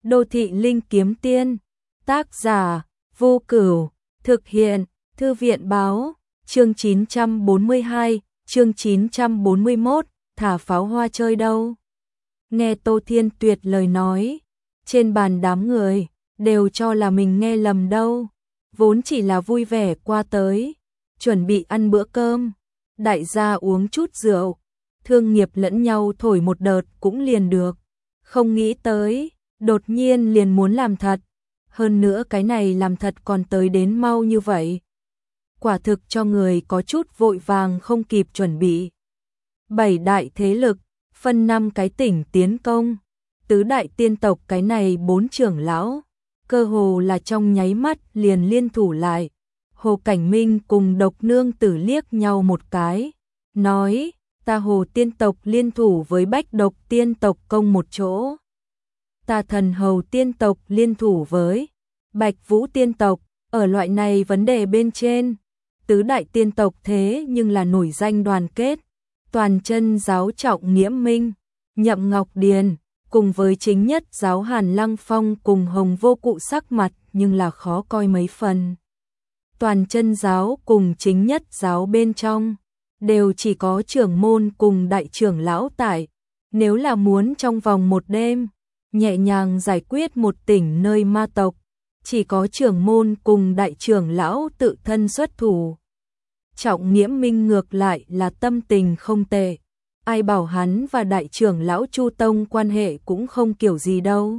Đô thị linh kiếm tiên, tác giả, Vô Cửu, thực hiện, Thư viện báo, chương 942, chương 941, thả pháo hoa chơi đâu. Nghe Tô Thiên Tuyệt lời nói, trên bàn đám người, đều cho là mình nghe lầm đâu, vốn chỉ là vui vẻ qua tới, chuẩn bị ăn bữa cơm, đại gia uống chút rượu, thương nghiệp lẫn nhau thổi một đợt cũng liền được, không nghĩ tới, đột nhiên liền muốn làm thật, hơn nữa cái này làm thật còn tới đến mau như vậy. Quả thực cho người có chút vội vàng không kịp chuẩn bị. 7 đại thế lực, phân 5 cái tỉnh tiến công, tứ đại tiên tộc cái này 4 trưởng lão, cơ hồ là trong nháy mắt liền liên thủ lại. Hồ Cảnh Minh cùng Độc Nương Tử liếc nhau một cái, nói, ta Hồ tiên tộc liên thủ với Bách Độc tiên tộc công một chỗ. Ta Thần Hầu tiên tộc liên thủ với Bạch Vũ tiên tộc, ở loại này vấn đề bên trên, tứ đại tiên tộc thế nhưng là nổi danh đoàn kết, toàn chân giáo Trọng Nghĩa Minh, Nhậm Ngọc Điền, cùng với chính nhất giáo Hàn Lăng Phong cùng Hồng Vô Cụ sắc mặt nhưng là khó coi mấy phần. Toàn chân giáo cùng chính nhất giáo bên trong, đều chỉ có trưởng môn cùng đại trưởng lão tại, nếu là muốn trong vòng một đêm, nhẹ nhàng giải quyết một tỉnh nơi ma tộc, chỉ có trưởng môn cùng đại trưởng lão tự thân xuất thủ. Trọng Nghĩa Minh ngược lại là tâm tình không tệ, ai bảo hắn và đại trưởng lão Chu Tông quan hệ cũng không kiểu gì đâu.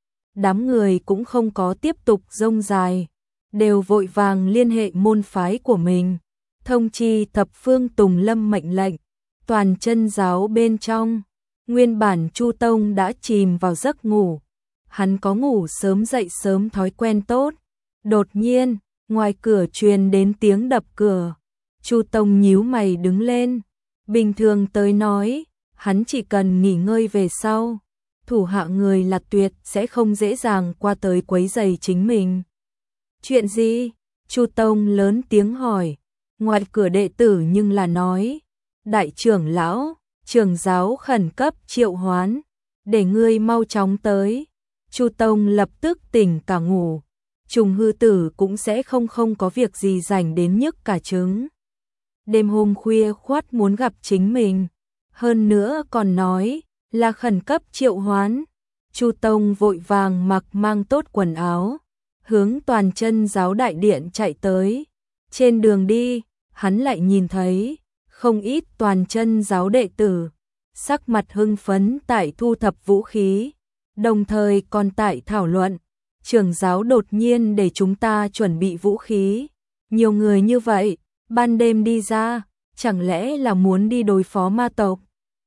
Đám người cũng không có tiếp tục rông dài, đều vội vàng liên hệ môn phái của mình, thông chi thập phương Tùng Lâm mệnh lệnh, toàn chân giáo bên trong. Nguyên bản Chu Tông đã chìm vào giấc ngủ, hắn có ngủ sớm dậy sớm thói quen tốt. Đột nhiên, ngoài cửa truyền đến tiếng đập cửa. Chu Tông nhíu mày đứng lên, bình thường tới nói, hắn chỉ cần nghỉ ngơi về sau, thủ hạ người là tuyệt sẽ không dễ dàng qua tới quấy rầy chính mình. Chuyện gì? Chu Tông lớn tiếng hỏi, ngoài cửa đệ tử nhưng là nói, đại trưởng lão, trưởng giáo khẩn cấp triệu hoán, để ngươi mau chóng tới. Chu Tông lập tức tỉnh cả ngủ, Trùng Hư Tử cũng sẽ không có việc gì rảnh đến nhức cả trứng. Đêm hôm khuya khoắt muốn gặp chính mình, hơn nữa còn nói là khẩn cấp triệu hoán. Chu Tông vội vàng mặc mang tốt quần áo, hướng toàn chân giáo đại điện chạy tới. Trên đường đi, hắn lại nhìn thấy không ít toàn chân giáo đệ tử, sắc mặt hưng phấn tại thu thập vũ khí, đồng thời còn tại thảo luận, trưởng giáo đột nhiên để chúng ta chuẩn bị vũ khí, nhiều người như vậy, ban đêm đi ra, chẳng lẽ là muốn đi đối phó ma tộc?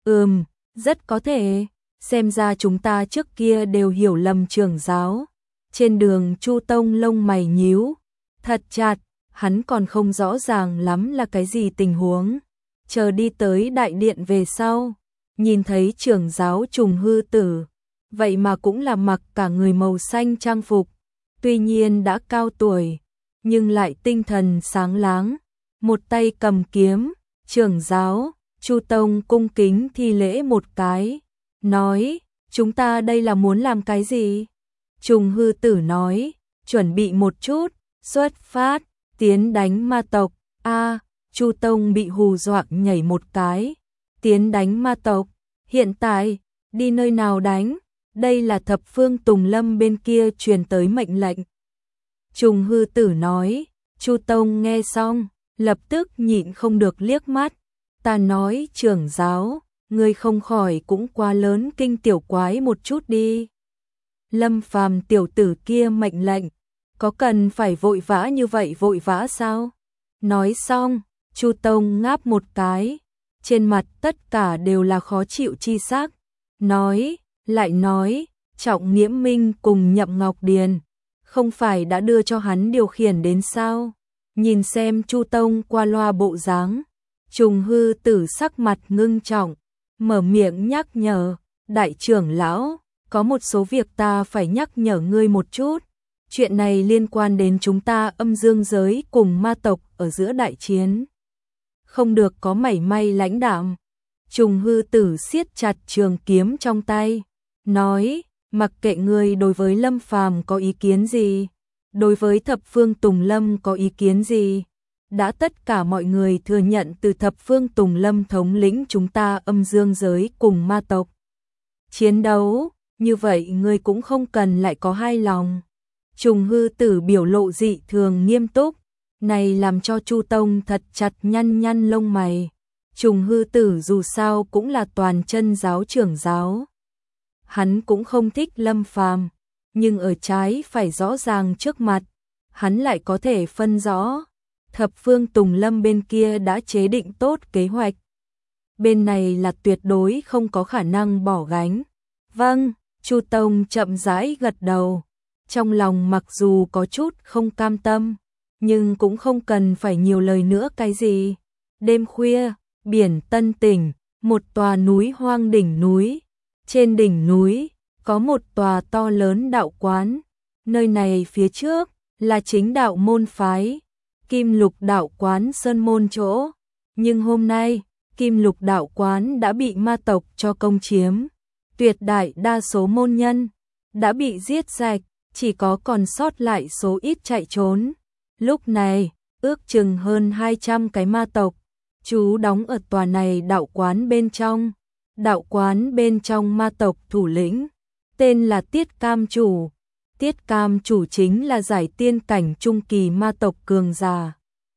Rất có thể, xem ra chúng ta trước kia đều hiểu lầm trưởng giáo. Trên đường Chu Tông lông mày nhíu, thật chặt, hắn còn không rõ ràng lắm là cái gì tình huống. Chờ đi tới đại điện về sau, nhìn thấy trưởng giáo Trùng Hư Tử, vậy mà cũng là mặc cả người màu xanh trang phục, tuy nhiên đã cao tuổi, nhưng lại tinh thần sáng láng, một tay cầm kiếm. Trưởng giáo Chu Tông cung kính thi lễ một cái, nói, chúng ta đây là muốn làm cái gì? Trùng Hư Tử nói, chuẩn bị một chút, xuất phát, tiến đánh ma tộc. Chu Tông bị hù dọa nhảy một cái, tiến đánh ma tộc, hiện tại, đi nơi nào đánh? Đây là thập phương Tùng Lâm bên kia truyền tới mệnh lệnh. Trùng Hư Tử nói, Chu Tông nghe xong, lập tức nhịn không được liếc mắt. Ta nói trưởng giáo, ngươi không khỏi cũng quá lớn kinh tiểu quái một chút đi. Lâm Phàm tiểu tử kia mệnh lệnh, có cần phải vội vã như vậy vội vã sao? Nói xong, Chu Tông ngáp một cái, trên mặt tất cả đều là khó chịu chi sắc, lại nói, Trọng Nghĩa Minh cùng Nhậm Ngọc Điền, không phải đã đưa cho hắn điều khiển đến sao? Nhìn xem Chu Tông qua loa bộ dáng, Trùng Hư Tử sắc mặt ngưng trọng, mở miệng nhắc nhở, đại trưởng lão, có một số việc ta phải nhắc nhở ngươi một chút. Chuyện này liên quan đến chúng ta âm dương giới cùng ma tộc ở giữa đại chiến. Không được có mảy may lãnh đạm. Trùng Hư Tử siết chặt trường kiếm trong tay, nói, mặc kệ ngươi đối với Lâm Phàm có ý kiến gì, đối với Thập Phương Tùng Lâm có ý kiến gì. Đã tất cả mọi người thừa nhận từ Thập Phương Tùng Lâm thống lĩnh chúng ta âm dương giới cùng ma tộc chiến đấu, như vậy ngươi cũng không cần lại có hai lòng. Trùng Hư Tử biểu lộ dị thường nghiêm túc, này làm cho Chu Tông thật chặt nhăn nhăn lông mày. Trùng Hư Tử dù sao cũng là toàn chân giáo trưởng giáo. Hắn cũng không thích Lâm Phàm, nhưng ở trái phải rõ ràng trước mặt, hắn lại có thể phân rõ. Thập Phương Tùng Lâm bên kia đã chế định tốt kế hoạch. Bên này là tuyệt đối không có khả năng bỏ gánh. Vâng, Chu Tông chậm rãi gật đầu. Trong lòng mặc dù có chút không cam tâm, nhưng cũng không cần phải nhiều lời nữa cái gì. Đêm khuya, biển Tân Tỉnh, một tòa núi hoang đỉnh núi. Trên đỉnh núi, có một tòa to lớn đạo quán. Nơi này phía trước, là chính đạo môn phái. Kim Lục đạo quán sơn môn chỗ. Nhưng hôm nay, Kim Lục đạo quán đã bị ma tộc cho công chiếm. Tuyệt đại đa số môn nhân đã bị giết sạch, chỉ có còn sót lại số ít chạy trốn. Lúc này, ước chừng hơn 200 cái ma tộc trú đóng ở tòa này đạo quán bên trong. Đạo quán bên trong ma tộc thủ lĩnh, tên là Tiết Cam Chủ. Tiết Cam Chủ chính là giải tiên cảnh trung kỳ ma tộc cường giả.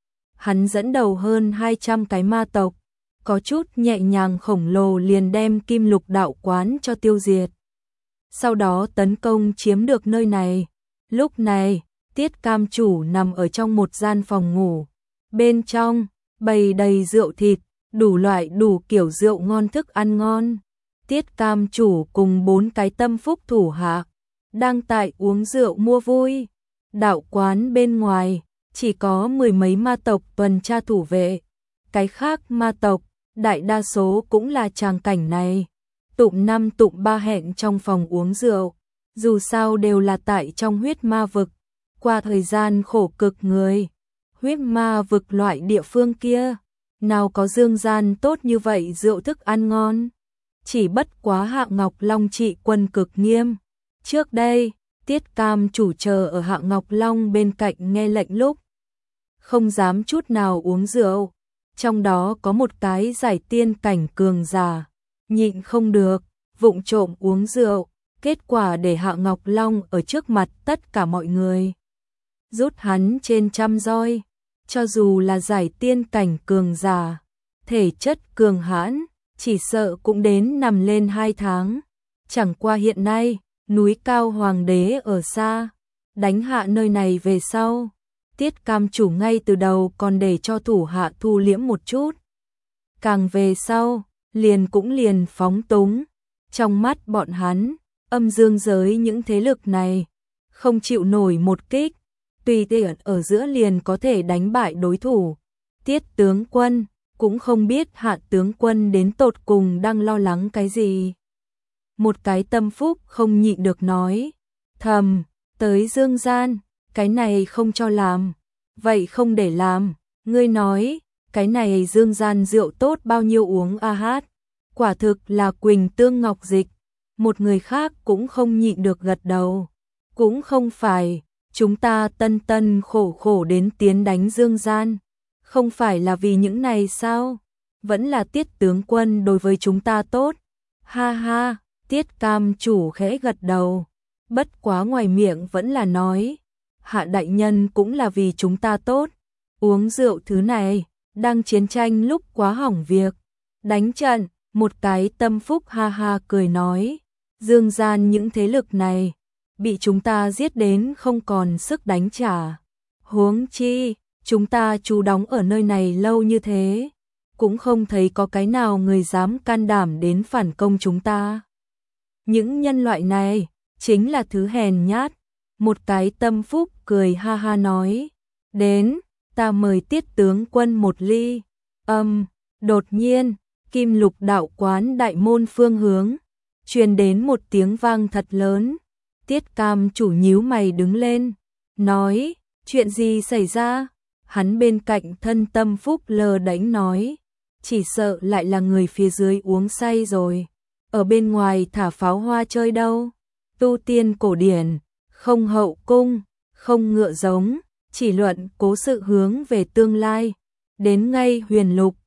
Hắn dẫn đầu hơn 200 cái ma tộc, có chút nhẹ nhàng khổng lồ liền đem Kim Lục đạo quán cho tiêu diệt. Sau đó tấn công chiếm được nơi này. Lúc này, Tiết Cam Chủ nằm ở trong một gian phòng ngủ. Bên trong, bày đầy rượu thịt, đủ loại đủ kiểu rượu ngon thức ăn ngon. Tiết Cam Chủ cùng 4 cái tâm phúc thủ hạ đang tại uống rượu mua vui. Đạo quán bên ngoài chỉ có 10 mấy ma tộc tuần tra thủ vệ. Cái khác ma tộc, đại đa số cũng là tràng cảnh này. Tụm 5 tụm 3 hẹn trong phòng uống rượu. Dù sao đều là tại trong huyết ma vực. Qua thời gian khổ cực người, huyết ma vực loại địa phương kia, nào có dương gian tốt như vậy rượu thức ăn ngon. Chỉ bất quá Hạ Ngọc Long trị quân cực nghiêm. Trước đây, Tiết Cam Chủ chờ ở Hạ Ngọc Long bên cạnh nghe lệnh lúc không dám chút nào uống rượu. Trong đó có một cái giải tiên cảnh cường giả, nhịn không được, vụng trộm uống rượu. Kết quả để Hạ Ngọc Long ở trước mặt tất cả mọi người rút hắn trên trăm roi. Cho dù là giải tiên cảnh cường giả, thể chất cường hãn, chỉ sợ cũng đến nằm lên 2 tháng. Chẳng qua hiện nay, núi cao hoàng đế ở xa, đánh hạ nơi này về sau. Tiết Cam Chủ ngay từ đầu còn để cho thủ hạ thu liễm một chút. Càng về sau, liền phóng túng. Trong mắt bọn hắn, âm dương giới những thế lực này không chịu nổi một kích, tùy tiện ở giữa liền có thể đánh bại đối thủ. Tiết tướng quân cũng không biết Hạ tướng quân đến tột cùng đang lo lắng cái gì. Một cái tâm phúc không nhịn được nói, thầm, tới dương gian, cái này không cho làm, vậy không để làm. Ngươi nói, cái này dương gian rượu tốt bao nhiêu uống a hát, quả thực là quỳnh tương ngọc dịch. Một người khác cũng không nhịn được gật đầu. Cũng không phải, chúng ta tân tân khổ khổ đến tiến đánh dương gian, không phải là vì những này sao? Vẫn là Tiết tướng quân đối với chúng ta tốt. Ha ha, Tiết Cam Chủ khẽ gật đầu, bất quá ngoài miệng vẫn là nói, Hạ đại nhân cũng là vì chúng ta tốt. Uống rượu thứ này, đang chiến tranh lúc quá hỏng việc. Đánh trận, một cái tâm phúc ha ha cười nói, dương gian những thế lực này bị chúng ta giết đến không còn sức đánh trả. Huống chi, chúng ta trú đóng ở nơi này lâu như thế, cũng không thấy có cái nào người dám can đảm đến phản công chúng ta. Những nhân loại này chính là thứ hèn nhát. Một cái tâm phúc cười ha ha nói, đến, ta mời Tiết tướng quân một ly. Đột nhiên, Kim Lục đạo quán đại môn phương hướng truyền đến một tiếng vang thật lớn. Tiết Cam Chủ nhíu mày đứng lên, nói, chuyện gì xảy ra? Hắn bên cạnh thân tâm phúc lờ đánh nói, chỉ sợ lại là người phía dưới uống say rồi, ở bên ngoài thả pháo hoa chơi đâu. tu tiên cổ điển, không hậu cung, không ngựa giống, chỉ luận cố sự hướng về tương lai. Đến ngay huyền lục,